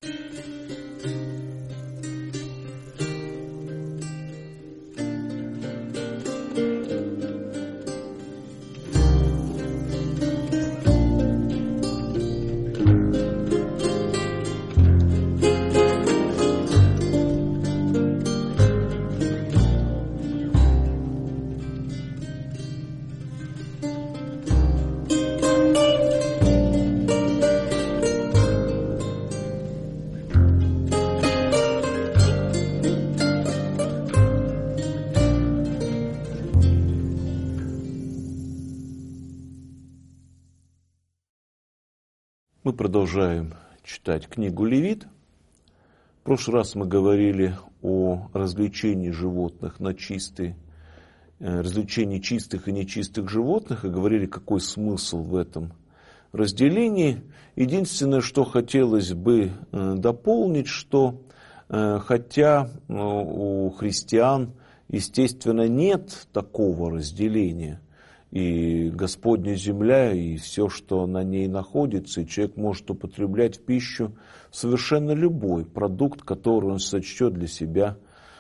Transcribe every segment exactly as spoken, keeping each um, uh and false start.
Мы продолжаем читать книгу Левит. В прошлый раз мы говорили о развлечении животных на чистые, развлечении чистых и нечистых животных, и говорили, какой смысл в этом разделении. Единственное, что хотелось бы дополнить, что хотя у христиан, естественно, нет такого разделения, и Господня земля, и все, что на ней находится, и человек может употреблять в пищу совершенно любой продукт, который он сочтет для себя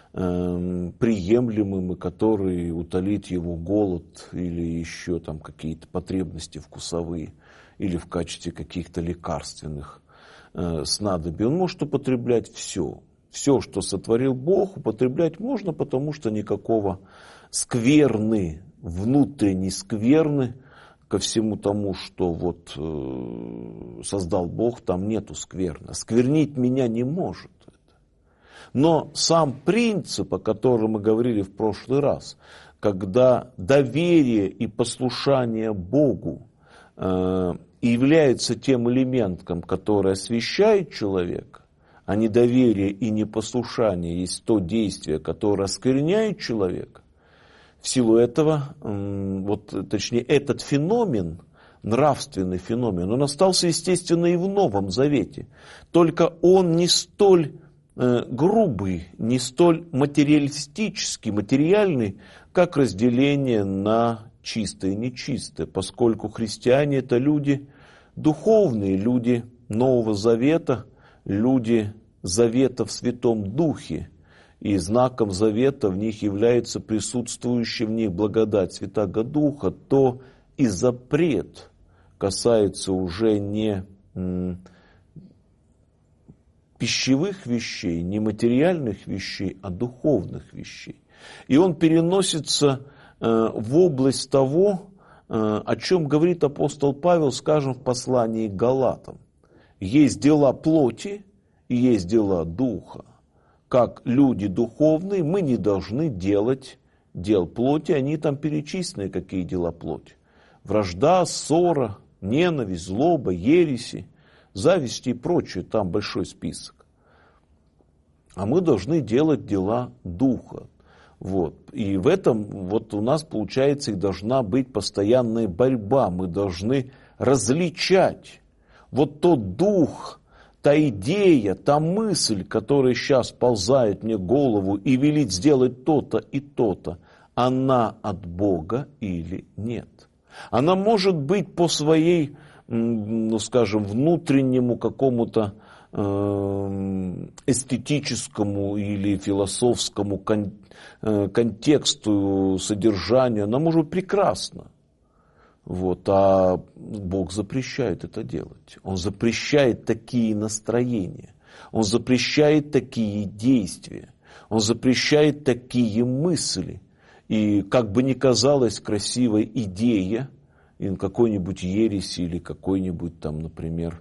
э, приемлемым, и который утолит его голод или еще там какие-то потребности вкусовые, или в качестве каких-то лекарственных э, снадобий. Он может употреблять все. Все, что сотворил Бог, употреблять можно, потому что никакого скверны, внутренней скверны ко всему тому, что вот э, создал Бог, там нету скверны. Сквернить меня не может это. Но сам принцип, о котором мы говорили в прошлый раз, когда доверие и послушание Богу э, является тем элементом, который освящает человека, а недоверие и непослушание есть то действие, которое оскверняет человека. В силу этого, вот, точнее, этот феномен, нравственный феномен, он остался, естественно, и в Новом Завете. Только он не столь э, грубый, не столь материалистический, материальный, как разделение на чистое и нечистое, поскольку христиане – это люди духовные, люди Нового Завета, люди Завета в Святом Духе. И знаком завета в них является присутствующая в них благодать Святаго Духа, то и запрет касается уже не м, пищевых вещей, не материальных вещей, а духовных вещей. И он переносится э, в область того, э, о чем говорит апостол Павел, скажем, в послании к Галатам. Есть дела плоти и есть дела духа. Как люди духовные, мы не должны делать дел плоти, они там перечислены, какие дела плоти. Вражда, ссора, ненависть, злоба, ереси, зависть и прочее, там большой список. А мы должны делать дела духа. Вот. И в этом вот у нас, получается, и должна быть постоянная борьба. Мы должны различать вот тот дух, та идея, та мысль, которая сейчас ползает мне в голову и велит сделать то-то и то-то, она от Бога или нет. Она может быть по своей, ну скажем, внутреннему какому-то эстетическому или философскому контексту, содержанию, она может быть прекрасна. Вот, а Бог запрещает это делать. Он запрещает такие настроения. Он запрещает такие действия. Он запрещает такие мысли. И как бы ни казалась красивая идея, какой-нибудь ереси или какой-нибудь там, например,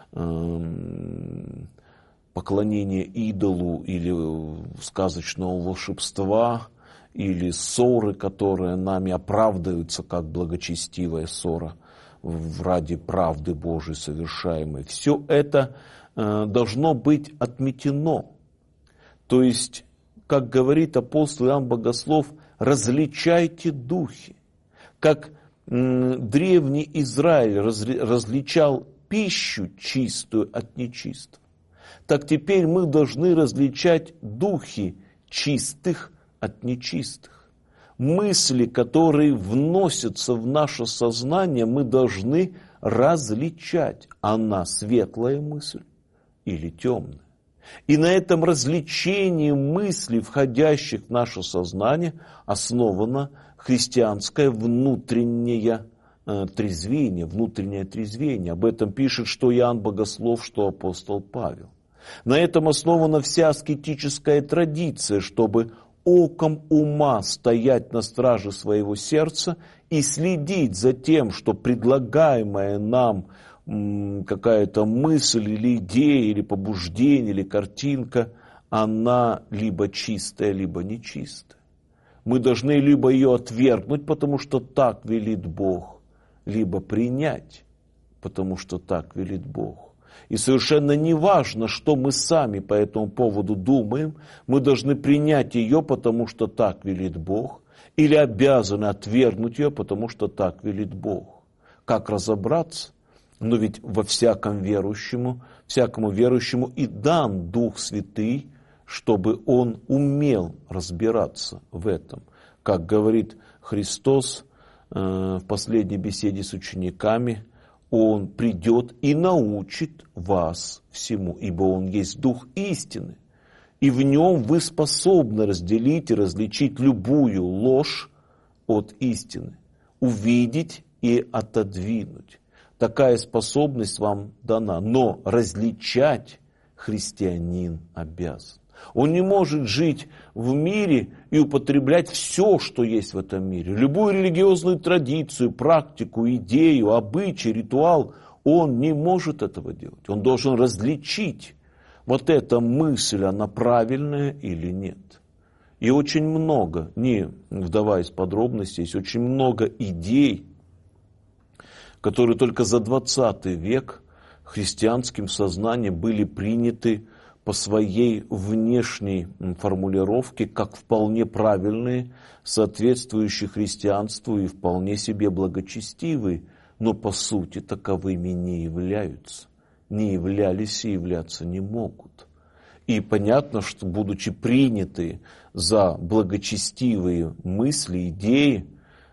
поклонение идолу или сказочного волшебства, или ссоры, которые нами оправдываются как благочестивая ссора ради правды Божией совершаемой. Все это э, должно быть отметено. То есть, как говорит апостол Иоанн Богослов, различайте духи. Как э, древний Израиль разли, различал пищу чистую от нечистого, так теперь мы должны различать духи чистых от нечистых. Мысли, которые вносятся в наше сознание, мы должны различать. Она светлая мысль или темное. И на этом развлечении мыслей, входящих в наше сознание, основано христианское внутреннее э, трезвение, внутреннее трезвение. Об этом пишет что Иоанн Богослов, что апостол Павел. На этом основана вся аскетическая традиция, чтобы оком ума стоять на страже своего сердца и следить за тем, что предлагаемая нам какая-то мысль или идея, или побуждение, или картинка, она либо чистая, либо нечистая. Мы должны либо ее отвергнуть, потому что так велит Бог, либо принять, потому что так велит Бог. И совершенно не важно, что мы сами по этому поводу думаем, мы должны принять ее, потому что так велит Бог, или обязаны отвергнуть ее, потому что так велит Бог. Как разобраться? Но ведь во всяком верующему, всякому верующему и дан Дух Святый, чтобы он умел разбираться в этом. Как говорит Христос э, в последней беседе с учениками, Он придет и научит вас всему, ибо Он есть Дух истины. И в Нем вы способны разделить и различить любую ложь от истины, увидеть и отодвинуть. Такая способность вам дана, но различать христианин обязан. Он не может жить в мире и употреблять все, что есть в этом мире. Любую религиозную традицию, практику, идею, обычай, ритуал, он не может этого делать. Он должен различить, вот эта мысль, она правильная или нет. И очень много, не вдаваясь в подробности, есть очень много идей, которые только за двадцатый век христианским сознанием были приняты по своей внешней формулировке как вполне правильные, соответствующие христианству и вполне себе благочестивые, но по сути таковыми не являются, не являлись и являться не могут. И понятно, что будучи приняты за благочестивые мысли, идеи,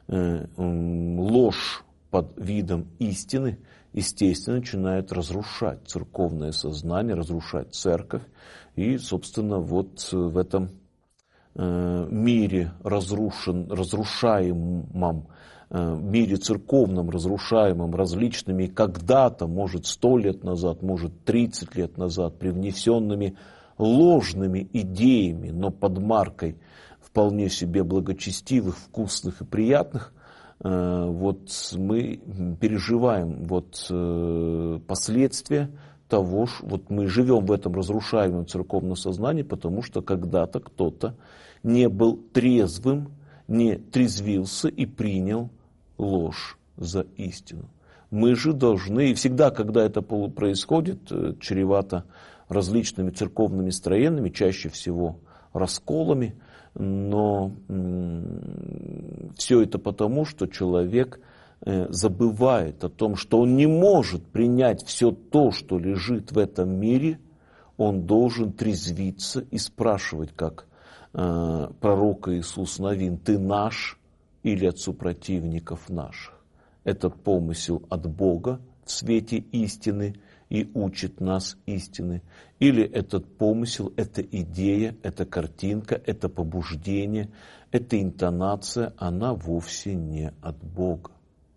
ложь под видом истины, естественно, начинает разрушать церковное сознание, разрушать церковь. И, собственно, вот в этом мире разрушен, разрушаемом, мире церковном, разрушаемом различными когда-то, может, сто лет назад, может, тридцать лет назад, привнесенными ложными идеями, но под маркой вполне себе благочестивых, вкусных и приятных, вот мы переживаем вот последствия того, что вот мы живем в этом разрушаемом церковном сознании, потому что когда-то кто-то не был трезвым, не трезвился и принял ложь за истину. Мы же должны, и всегда, когда это происходит, чревато различными церковными строениями, чаще всего расколами, но все это потому, что человек забывает о том, что он не может принять все то, что лежит в этом мире, он должен трезвиться и спрашивать, как пророк Иисус Навин: «Ты наш или от супротивников наших?» Этот помысел от Бога в свете истины и учит нас истины. Или этот помысел, эта идея, эта картинка, это побуждение, эта интонация, она вовсе не от Бога.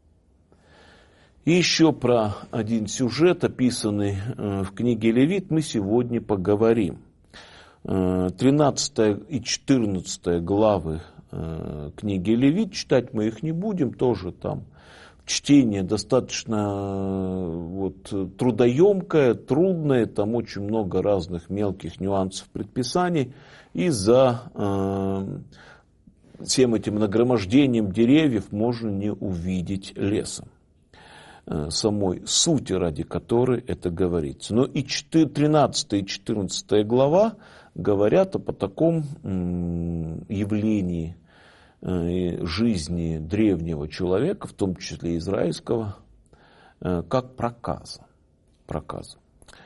И еще про один сюжет, описанный в книге Левит, мы сегодня поговорим. тринадцатая и четырнадцатая главы книги Левит, читать мы их не будем, тоже там чтение достаточно вот, трудоемкое, трудное, там очень много разных мелких нюансов предписаний, и за э, всем этим нагромождением деревьев можно не увидеть леса, э, самой сути, ради которой это говорится. Но и тринадцатая и четырнадцатая глава говорят о таком э, явлении жизни древнего человека, в том числе израильского, как проказа. проказа.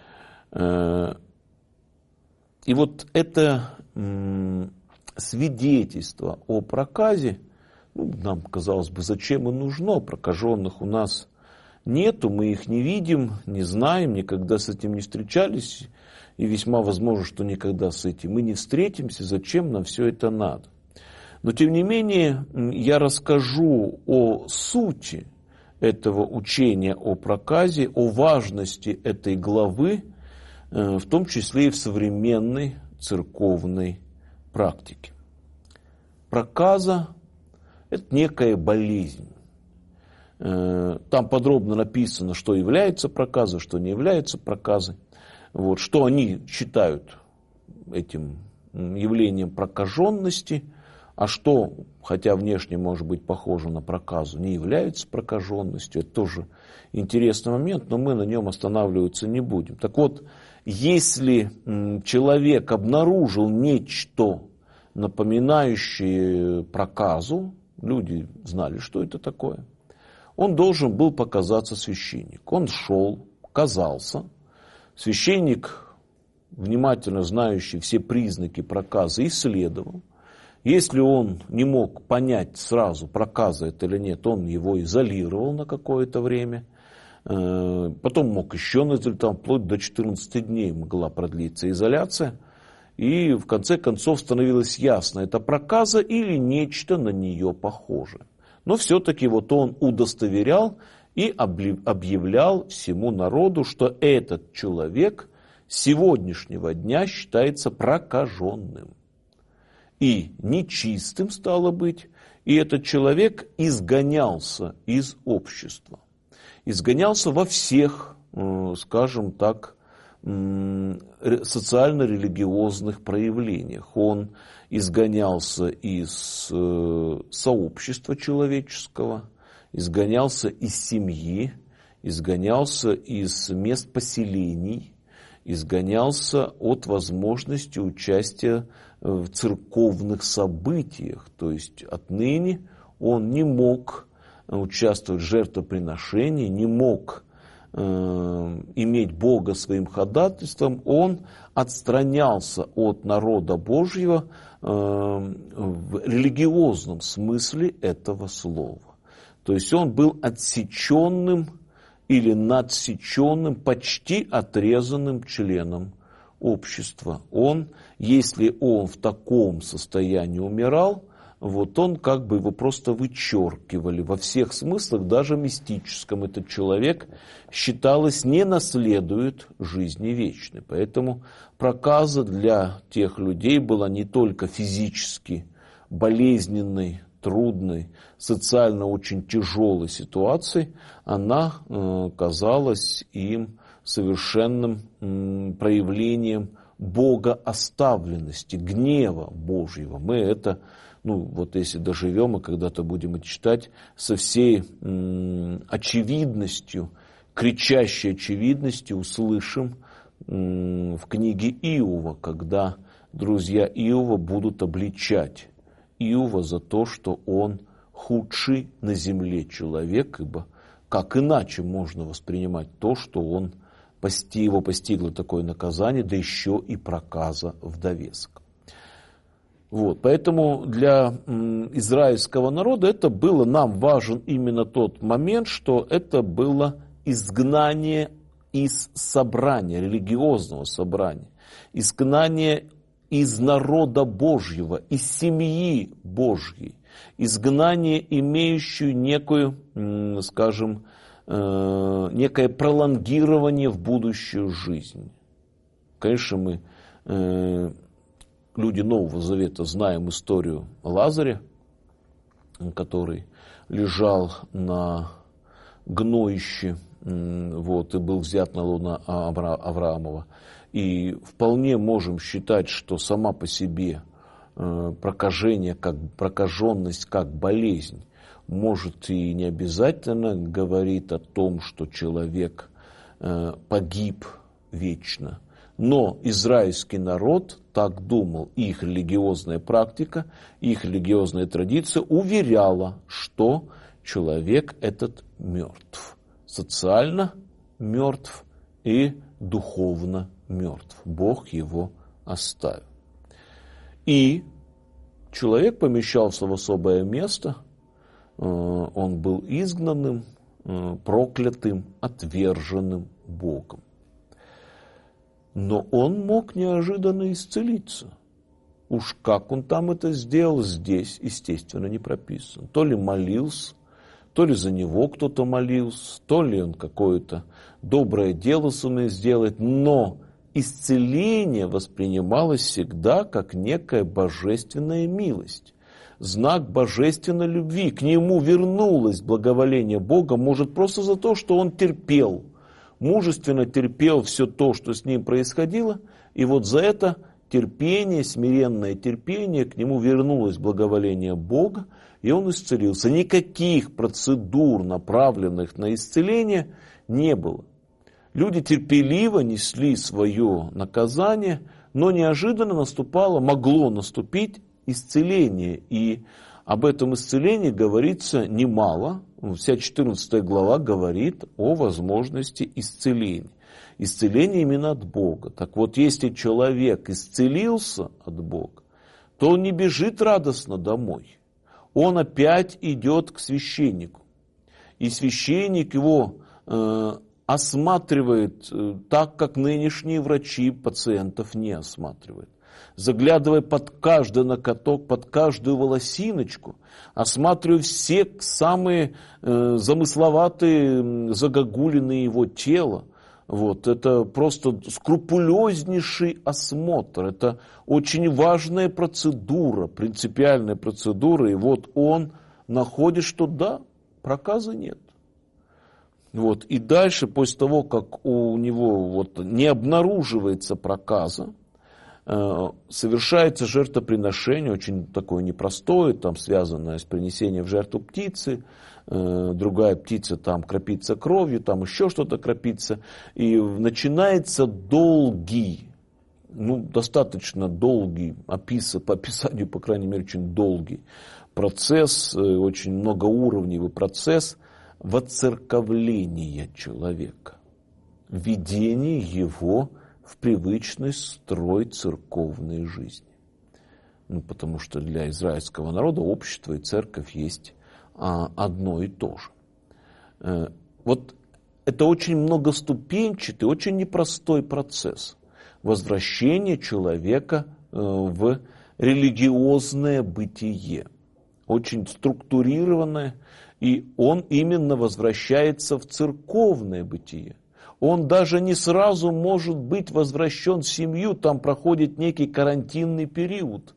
И вот это свидетельство о проказе, ну, нам казалось бы, зачем и нужно, прокаженных у нас нету, мы их не видим, не знаем, никогда с этим не встречались, и весьма возможно, что никогда с этим мы не встретимся, зачем нам все это надо. Но тем не менее, я расскажу о сути этого учения о проказе, о важности этой главы, в том числе и в современной церковной практике. Проказа – это некая болезнь. Там подробно написано, что является проказой, что не является проказой. Вот, что они считают этим явлением прокаженности, а что, хотя внешне может быть похоже на проказу, не является прокаженностью. Это тоже интересный момент, но мы на нем останавливаться не будем. Так вот, если человек обнаружил нечто, напоминающее проказу, люди знали, что это такое, он должен был показаться священнику. Он шел, казался. Священник, внимательно знающий все признаки проказа, исследовал. Если он не мог понять сразу, проказа это или нет, он его изолировал на какое-то время. Потом мог еще называть, там, вплоть до четырнадцати дней могла продлиться изоляция. И в конце концов становилось ясно, это проказа или нечто на нее похожее. Но все-таки вот он удостоверял и объявлял всему народу, что этот человек с сегодняшнего дня считается прокаженным. И нечистым стало быть, и этот человек изгонялся из общества. Изгонялся во всех, скажем так, социально-религиозных проявлениях. Он изгонялся из сообщества человеческого, изгонялся из семьи, изгонялся из мест поселений, изгонялся от возможности участия в церковных событиях. То есть отныне он не мог участвовать в жертвоприношении, не мог э, иметь Бога своим ходатайством, он отстранялся от народа Божьего э, в религиозном смысле этого слова. То есть он был отсеченным или надсеченным, почти отрезанным членом общества. Он, если он в таком состоянии умирал, вот он как бы его просто вычеркивали во всех смыслах, даже мистическом. Этот человек, считалось, не наследует жизни вечной. Поэтому проказа для тех людей была не только физически болезненной, трудной, социально очень тяжелой ситуацией, она э, казалась им совершенным м, проявлением богооставленности, гнева Божьего. Мы это, ну вот если доживем и когда-то будем это читать, со всей м, очевидностью, кричащей очевидностью услышим м, в книге Иова, когда друзья Иова будут обличать Иова за то, что он худший на земле человек, ибо как иначе можно воспринимать то, что он, его постигло такое наказание, да еще и проказа в довесок. Вот, поэтому для израильского народа это было, нам важен именно тот момент, что это было изгнание из собрания, религиозного собрания, изгнание из народа Божьего, из семьи Божьей, изгнание, имеющее некую, скажем, некое пролонгирование в будущую жизнь. Конечно, мы, люди Нового Завета, знаем историю Лазаря, который лежал на гноище, вот, и был взят на лоно Авраамова. И вполне можем считать, что сама по себе прокажение, как прокаженность, как болезнь, может и не обязательно говорит о том, что человек погиб вечно. Но израильский народ так думал, их религиозная практика, их религиозная традиция уверяла, что человек этот мертв. Социально мертв и духовно мертв. Бог его оставил. И человек помещался в особое место, он был изгнанным проклятым, отверженным Богом. Но он мог неожиданно исцелиться. Уж как он там это сделал, здесь, естественно, не прописано. То ли молился, то ли за него кто-то молился, то ли он какое-то доброе дело сумел сделать, но исцеление воспринималось всегда как некая божественная милость, знак божественной любви. К нему вернулось благоволение Бога, может, просто за то, что он терпел, мужественно терпел все то, что с ним происходило, и вот за это терпение, смиренное терпение, к нему вернулось благоволение Бога, и он исцелился. Никаких процедур, направленных на исцеление, не было. Люди терпеливо несли свое наказание, но неожиданно наступало, могло наступить исцеление. И об этом исцелении говорится немало. Вся четырнадцатая глава говорит о возможности исцеления. Исцеление именно от Бога. Так вот, если человек исцелился от Бога, то он не бежит радостно домой. Он опять идет к священнику. И священник его э, осматривает э, так, как нынешние врачи пациентов не осматривают. Заглядывая под каждый ноготок, под каждую волосиночку, осматривая все самые э, замысловатые загогулины его тела. Вот, это просто скрупулезнейший осмотр, это очень важная процедура, принципиальная процедура, и вот он находит, что да, проказа нет. Вот, и дальше, после того, как у него вот не обнаруживается проказа, э, совершается жертвоприношение, очень такое непростое, там связанное с принесением в жертву птицы, другая птица там кропится кровью, там еще что-то кропится, и начинается долгий, ну, достаточно долгий, опис, по описанию, по крайней мере, очень долгий процесс, очень многоуровневый процесс воцерковления человека, введения его в привычный строй церковной жизни. Ну, потому что для израильского народа общество и церковь есть одно и то же. Вот это очень многоступенчатый, очень непростой процесс возвращения человека в религиозное бытие. Очень структурированное, и он именно возвращается в церковное бытие. Он даже не сразу может быть возвращен в семью, там проходит некий карантинный период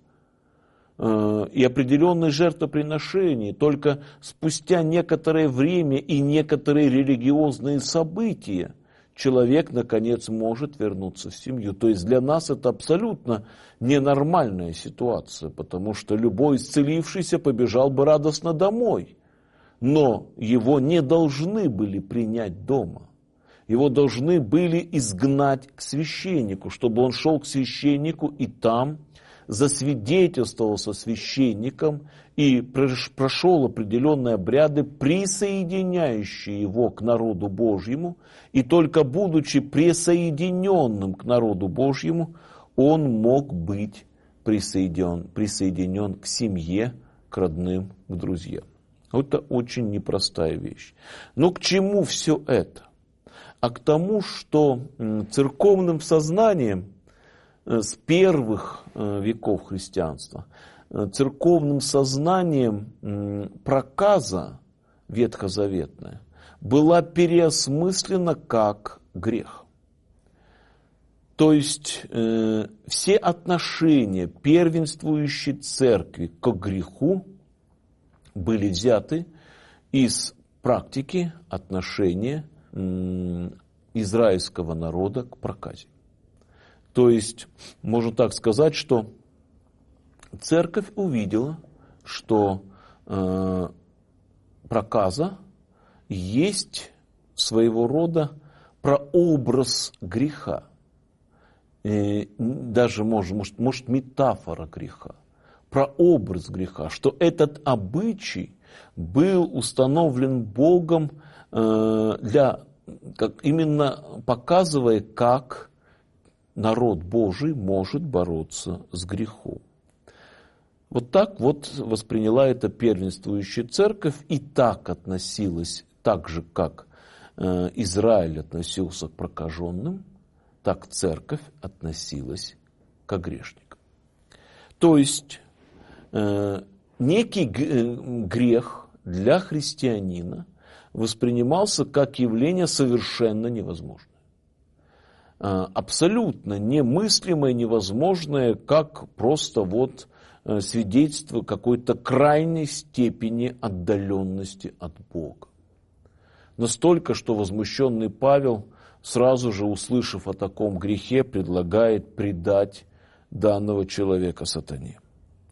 и определенные жертвоприношения. Только спустя некоторое время и некоторые религиозные события человек, наконец, может вернуться в семью. То есть для нас это абсолютно ненормальная ситуация, потому что любой исцелившийся побежал бы радостно домой. Но его не должны были принять дома. Его должны были изгнать к священнику, чтобы он шел к священнику и там засвидетельствовался священником и прошел определенные обряды, присоединяющие его к народу Божьему, и только будучи присоединенным к народу Божьему, он мог быть присоединен, присоединен к семье, к родным, к друзьям. Это очень непростая вещь. Но к чему все это? А к тому, что церковным сознанием с первых веков христианства, церковным сознанием проказа ветхозаветная была переосмыслена как грех. То есть э, все отношения первенствующей церкви к греху были взяты из практики отношения э, израильского народа к проказе. То есть, можно так сказать, что церковь увидела, что э, проказа есть своего рода прообраз греха. И даже, может, может, может, метафора греха. Прообраз греха. Что этот обычай был установлен Богом, э, для, как, именно показывая, как народ Божий может бороться с грехом. Вот так вот восприняла это первенствующая церковь и так относилась так же, как э, Израиль относился к прокаженным, так церковь относилась к грешникам. То есть э, некий грех для христианина воспринимался как явление совершенно невозможное. Абсолютно немыслимое, невозможное, как просто вот свидетельство какой-то крайней степени отдаленности от Бога. Настолько, что возмущенный Павел, сразу же услышав о таком грехе, предлагает предать данного человека сатане.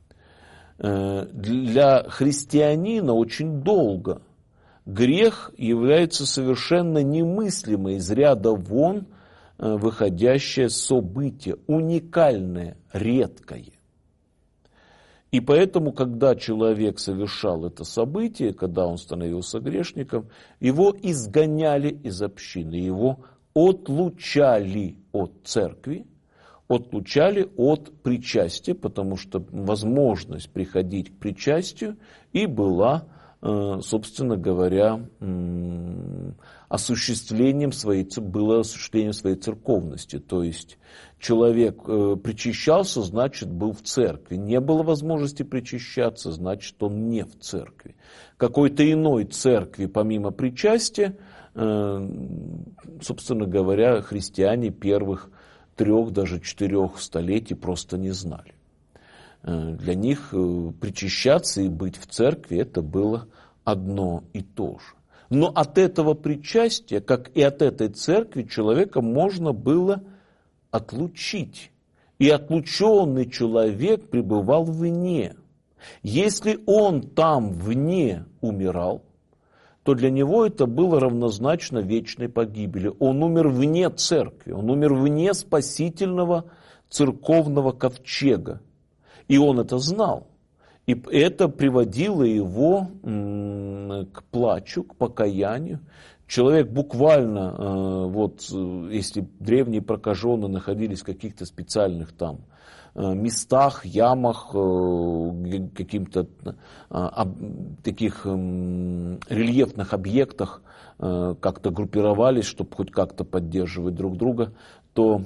Для христианина очень долго грех является совершенно немыслимой, из ряда вон выходящее событие, уникальное, редкое. И поэтому, когда человек совершал это событие, когда он становился грешником, его изгоняли из общины, его отлучали от церкви, отлучали от причастия, потому что возможность приходить к причастию и была, собственно говоря, осуществлением своей, было осуществлением своей церковности. То есть человек причащался, значит, был в церкви. Не было возможности причащаться, значит, он не в церкви. Какой-то иной церкви, помимо причастия, собственно говоря, христиане первых трех, даже четырех столетий просто не знали. Для них причащаться и быть в церкви это было одно и то же. Но от этого причастия, как и от этой церкви, человека можно было отлучить. И отлученный человек пребывал вне. Если он там вне умирал, то для него это было равнозначно вечной погибели. Он умер вне церкви, он умер вне спасительного церковного ковчега. И он это знал. И это приводило его к плачу, к покаянию. Человек буквально, вот если древние прокаженные находились в каких-то специальных там местах, ямах, каким-то таких рельефных объектах, как-то группировались, чтобы хоть как-то поддерживать друг друга, то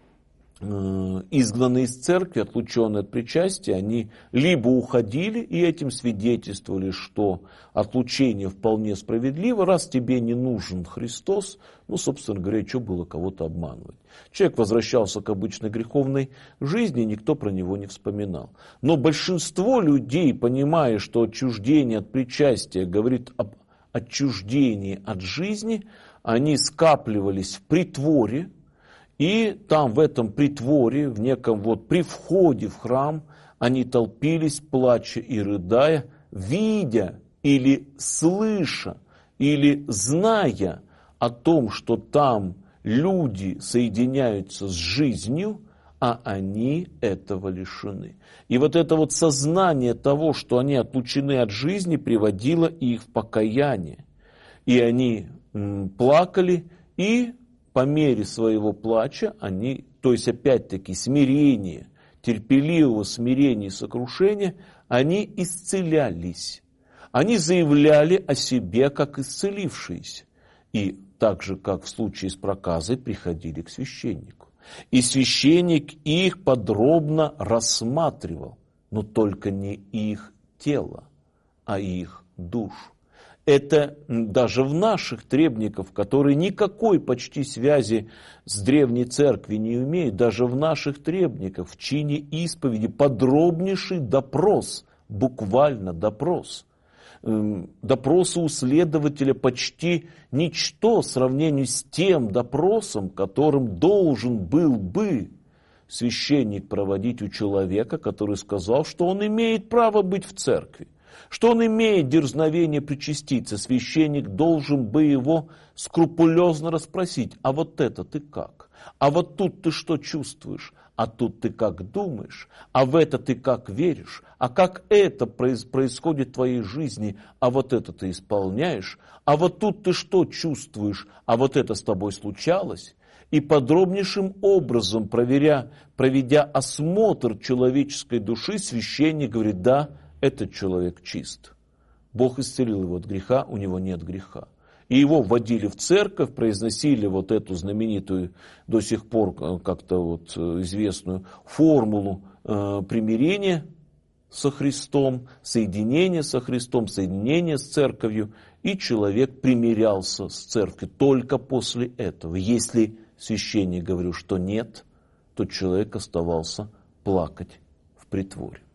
изгнанные из церкви, отлученные от причастия, они либо уходили и этим свидетельствовали, что отлучение вполне справедливо, раз тебе не нужен Христос, ну, собственно говоря, что было кого-то обманывать. Человек возвращался к обычной греховной жизни, никто про него не вспоминал. Но большинство людей, понимая, что отчуждение от причастия говорит об отчуждении от жизни, они скапливались в притворе, и там в этом притворе, в неком вот при входе в храм, они толпились, плача и рыдая, видя или слыша, или зная о том, что там люди соединяются с жизнью, а они этого лишены. И вот это вот сознание того, что они отлучены от жизни, приводило их в покаяние. И они м, плакали, и по мере своего плача они, то есть опять-таки смирение, терпеливого смирения и сокрушения, они исцелялись. Они заявляли о себе как исцелившиеся. И так же, как в случае с проказой, приходили к священнику. И священник их подробно рассматривал, но только не их тело, а их душу. Это даже в наших требниках, которые никакой почти связи с древней церкви не имеют, даже в наших требниках, в чине исповеди, подробнейший допрос, буквально допрос. Допросы у следователя почти ничто в сравнении с тем допросом, которым должен был бы священник проводить у человека, который сказал, что он имеет право быть в церкви. Что он имеет дерзновение причаститься, священник должен бы его скрупулезно расспросить. А вот это ты как? А вот тут ты что чувствуешь? А тут ты как думаешь? А в это ты как веришь? А как это происходит в твоей жизни? А вот это ты исполняешь? А вот тут ты что чувствуешь? А вот это с тобой случалось? И подробнейшим образом, проверя, проведя осмотр человеческой души, священник говорит: да, этот человек чист. Бог исцелил его от греха, у него нет греха. И его вводили в церковь, произносили вот эту знаменитую, до сих пор как-то вот известную формулу э, примирения со Христом, соединения со Христом, соединения с церковью. И человек примирялся с церковью только после этого. Если священник говорил, что нет, то человек оставался плакать в притворе.